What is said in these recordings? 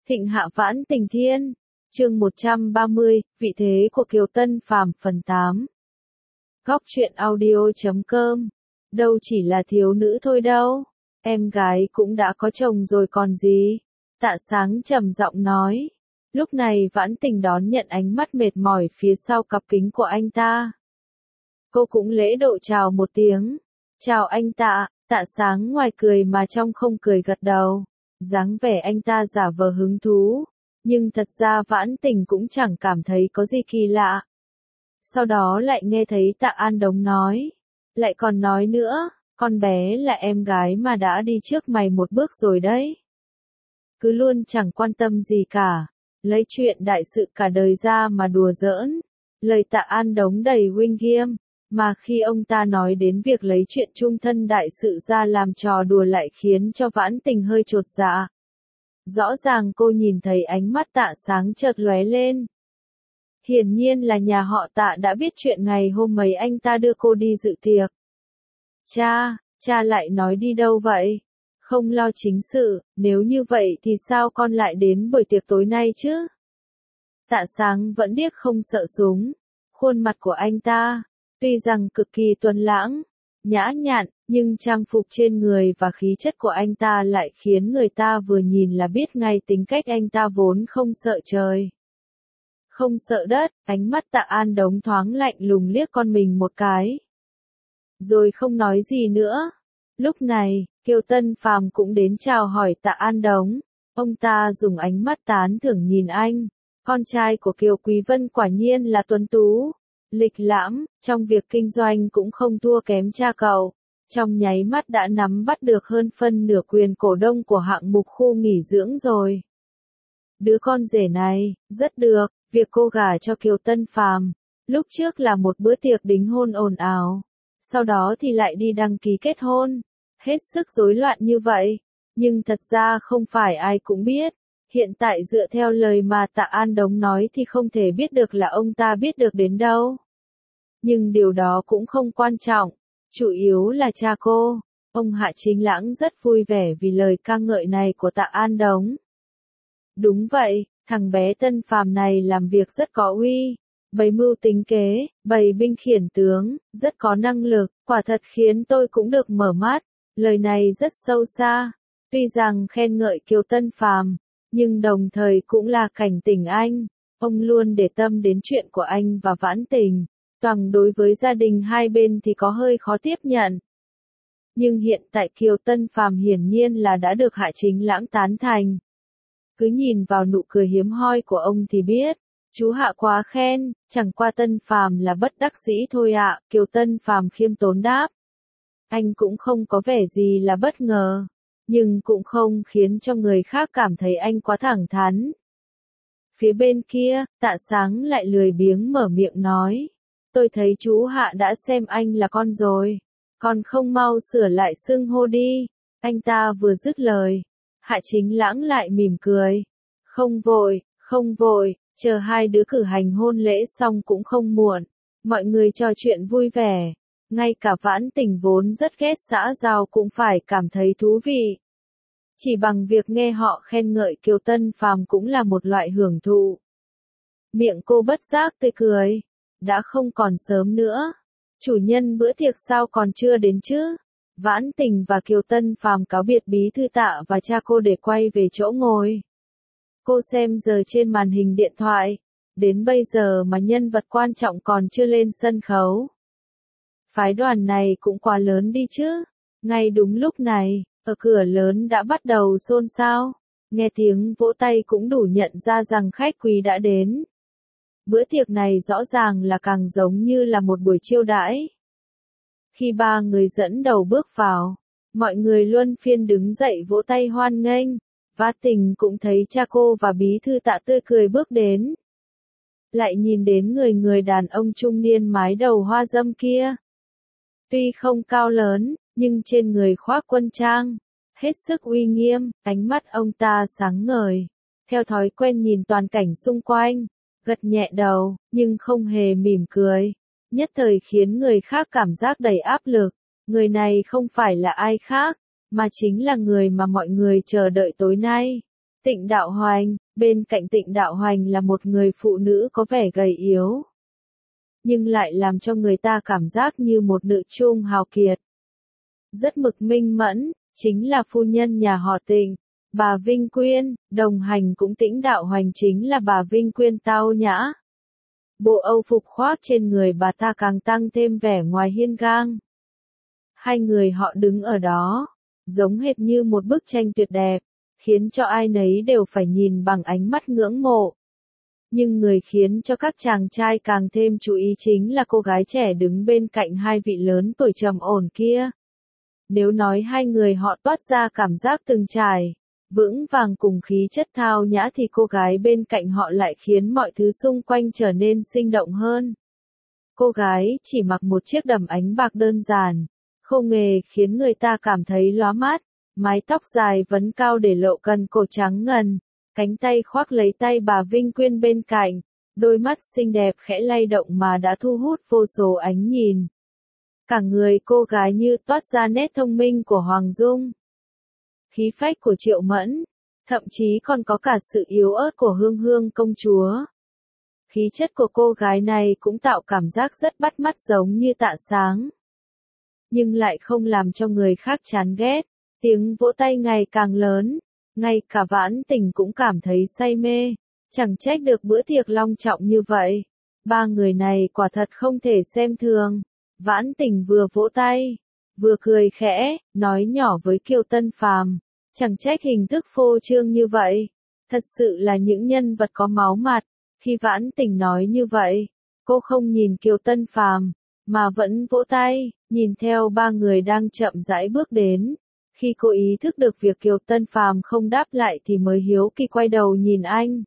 Thịnh hạ vãn tình thiên, chương 130, vị thế của Kiều Tân Phàm phần 8. Góc truyện audio.com. Đâu chỉ là thiếu nữ thôi đâu, em gái cũng đã có chồng rồi còn gì. Tạ Sáng trầm giọng nói. Lúc này Vãn Tình đón nhận ánh mắt mệt mỏi phía sau cặp kính của anh ta. Cô cũng lễ độ chào một tiếng. Chào anh Tạ. Tạ Sáng ngoài cười mà trong không cười gật đầu. Dáng vẻ anh ta giả vờ hứng thú, nhưng thật ra Vãn Tình cũng chẳng cảm thấy có gì kỳ lạ. Sau đó lại nghe thấy Tạ An Đống nói, lại còn nói nữa, con bé là em gái mà đã đi trước mày một bước rồi đấy. Cứ luôn chẳng quan tâm gì cả, lấy chuyện đại sự cả đời ra mà đùa giỡn. Lời Tạ An Đống đầy uy nghiêm, mà khi ông ta nói đến việc lấy chuyện chung thân đại sự ra làm trò đùa lại khiến cho Vãn Tình hơi chột dạ. Rõ ràng cô nhìn thấy ánh mắt Tạ Sáng chợt lóe lên. Hiển nhiên là nhà họ Tạ đã biết chuyện ngày hôm ấy anh ta đưa cô đi dự tiệc. Cha lại nói đi đâu vậy? Không lo chính sự, nếu như vậy thì sao con lại đến buổi tiệc tối nay chứ? Tạ Sáng vẫn điếc không sợ súng. Khuôn mặt của anh ta, tuy rằng cực kỳ tuấn lãng, nhã nhặn, nhưng trang phục trên người và khí chất của anh ta lại khiến người ta vừa nhìn là biết ngay tính cách anh ta vốn không sợ trời, không sợ đất. Ánh mắt Tạ An Đống thoáng lạnh lùng liếc con mình một cái, rồi không nói gì nữa. Lúc này, Kiều Tân Phàm cũng đến chào hỏi Tạ An Đống. Ông ta dùng ánh mắt tán thưởng nhìn anh. Con trai của Kiều Quý Vân quả nhiên là tuấn tú, lịch lãm, trong việc kinh doanh cũng không thua kém cha cậu. Trong nháy mắt đã nắm bắt được hơn phân nửa quyền cổ đông của hạng mục khu nghỉ dưỡng rồi. Đứa con rể này, rất được, việc cô gả cho Kiều Tân Phàm, lúc trước là một bữa tiệc đính hôn ồn ào, sau đó thì lại đi đăng ký kết hôn, hết sức rối loạn như vậy, nhưng thật ra không phải ai cũng biết. Hiện tại dựa theo lời mà Tạ An Đống nói thì không thể biết được là ông ta biết được đến đâu. Nhưng điều đó cũng không quan trọng, chủ yếu là cha cô, ông Hạ Chính Lãng rất vui vẻ vì lời ca ngợi này của Tạ An Đống. Đúng vậy, thằng bé Tân Phàm này làm việc rất có uy, bày mưu tính kế, bày binh khiển tướng, rất có năng lực, quả thật khiến tôi cũng được mở mắt. Lời này rất sâu xa, tuy rằng khen ngợi Kiều Tân Phàm, nhưng đồng thời cũng là cảnh tỉnh anh. Ông luôn để tâm đến chuyện của anh và Vãn Tình, toàn đối với gia đình hai bên thì có hơi khó tiếp nhận. Nhưng hiện tại Kiều Tân Phàm hiển nhiên là đã được Hạ Chính Lãng tán thành. Cứ nhìn vào nụ cười hiếm hoi của ông thì biết, chú Hạ quá khen, chẳng qua Tân Phàm là bất đắc dĩ thôi ạ. Kiều Tân Phàm khiêm tốn đáp. Anh cũng không có vẻ gì là bất ngờ, nhưng cũng không khiến cho người khác cảm thấy anh quá thẳng thắn. Phía bên kia, Tạ Sáng lại lười biếng mở miệng nói. Tôi thấy chú Hạ đã xem anh là con rồi, còn không mau sửa lại xưng hô đi. Anh ta vừa dứt lời, Hạ Chính Lãng lại mỉm cười. Không vội, chờ hai đứa cử hành hôn lễ xong cũng không muộn. Mọi người trò chuyện vui vẻ. Ngay cả Vãn Tình vốn rất ghét xã giao cũng phải cảm thấy thú vị. Chỉ bằng việc nghe họ khen ngợi Kiều Tân Phàm cũng là một loại hưởng thụ. Miệng cô bất giác tươi cười. Đã không còn sớm nữa. Chủ nhân bữa tiệc sao còn chưa đến chứ? Vãn Tình và Kiều Tân Phàm cáo biệt bí thư Tạ và cha cô để quay về chỗ ngồi. Cô xem giờ trên màn hình điện thoại. Đến bây giờ mà nhân vật quan trọng còn chưa lên sân khấu. Phái đoàn này cũng quá lớn đi chứ. Ngay đúng lúc này, ở cửa lớn đã bắt đầu xôn xao. Nghe tiếng vỗ tay cũng đủ nhận ra rằng khách quý đã đến. Bữa tiệc này rõ ràng là càng giống như là một buổi chiêu đãi. Khi ba người dẫn đầu bước vào, mọi người luân phiên đứng dậy vỗ tay hoan nghênh. Vãn Tình cũng thấy cha cô và bí thư Tạ tươi cười bước đến. Lại nhìn đến người đàn ông trung niên mái đầu hoa râm kia. Tuy không cao lớn, nhưng trên người khoác quân trang, hết sức uy nghiêm, ánh mắt ông ta sáng ngời. Theo thói quen nhìn toàn cảnh xung quanh, gật nhẹ đầu, nhưng không hề mỉm cười. Nhất thời khiến người khác cảm giác đầy áp lực. Người này không phải là ai khác, mà chính là người mà mọi người chờ đợi tối nay. Tịnh Đạo Hoành, bên cạnh Tịnh Đạo Hoành là một người phụ nữ có vẻ gầy yếu, nhưng lại làm cho người ta cảm giác như một nữ trung hào kiệt. Rất mực minh mẫn, chính là phu nhân nhà họ Tịnh, bà Vinh Quyên, đồng hành cũng Tĩnh Đạo Hoành chính là bà Vinh Quyên tao nhã. Bộ âu phục khoác trên người bà ta càng tăng thêm vẻ ngoài hiên ngang. Hai người họ đứng ở đó, giống hệt như một bức tranh tuyệt đẹp, khiến cho ai nấy đều phải nhìn bằng ánh mắt ngưỡng mộ. Nhưng người khiến cho các chàng trai càng thêm chú ý chính là cô gái trẻ đứng bên cạnh hai vị lớn tuổi trầm ổn kia. Nếu nói hai người họ toát ra cảm giác từng trải, vững vàng cùng khí chất thao nhã thì cô gái bên cạnh họ lại khiến mọi thứ xung quanh trở nên sinh động hơn. Cô gái chỉ mặc một chiếc đầm ánh bạc đơn giản, không hề khiến người ta cảm thấy lóa mắt, mái tóc dài vấn cao để lộ cần cổ trắng ngần, cánh tay khoác lấy tay bà Vinh Quyên bên cạnh, đôi mắt xinh đẹp khẽ lay động mà đã thu hút vô số ánh nhìn. Cả người cô gái như toát ra nét thông minh của Hoàng Dung, khí phách của Triệu Mẫn, thậm chí còn có cả sự yếu ớt của Hương Hương công chúa. Khí chất của cô gái này cũng tạo cảm giác rất bắt mắt giống như Tạ Sáng, nhưng lại không làm cho người khác chán ghét. Tiếng vỗ tay ngày càng lớn, ngay cả Vãn Tình cũng cảm thấy say mê, chẳng trách được bữa tiệc long trọng như vậy. Ba người này quả thật không thể xem thường. Vãn Tình vừa vỗ tay, vừa cười khẽ, nói nhỏ với Kiều Tân Phàm, chẳng trách hình thức phô trương như vậy, thật sự là những nhân vật có máu mặt. Khi Vãn Tình nói như vậy, cô không nhìn Kiều Tân Phàm, mà vẫn vỗ tay, nhìn theo ba người đang chậm rãi bước đến. Khi cô ý thức được việc Kiều Tân Phàm không đáp lại thì mới hiếu kỳ quay đầu nhìn anh.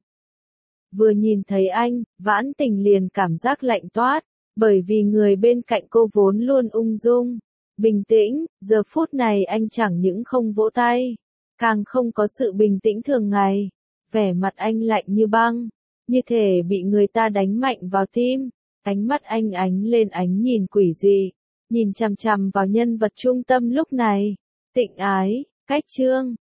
Vừa nhìn thấy anh, Vãn Tình liền cảm giác lạnh toát, bởi vì người bên cạnh cô vốn luôn ung dung, bình tĩnh, giờ phút này anh chẳng những không vỗ tay, càng không có sự bình tĩnh thường ngày, vẻ mặt anh lạnh như băng, như thể bị người ta đánh mạnh vào tim, ánh mắt anh ánh lên ánh nhìn quỷ dị, nhìn chằm chằm vào nhân vật trung tâm lúc này. Tịnh Ái, Cách Trương,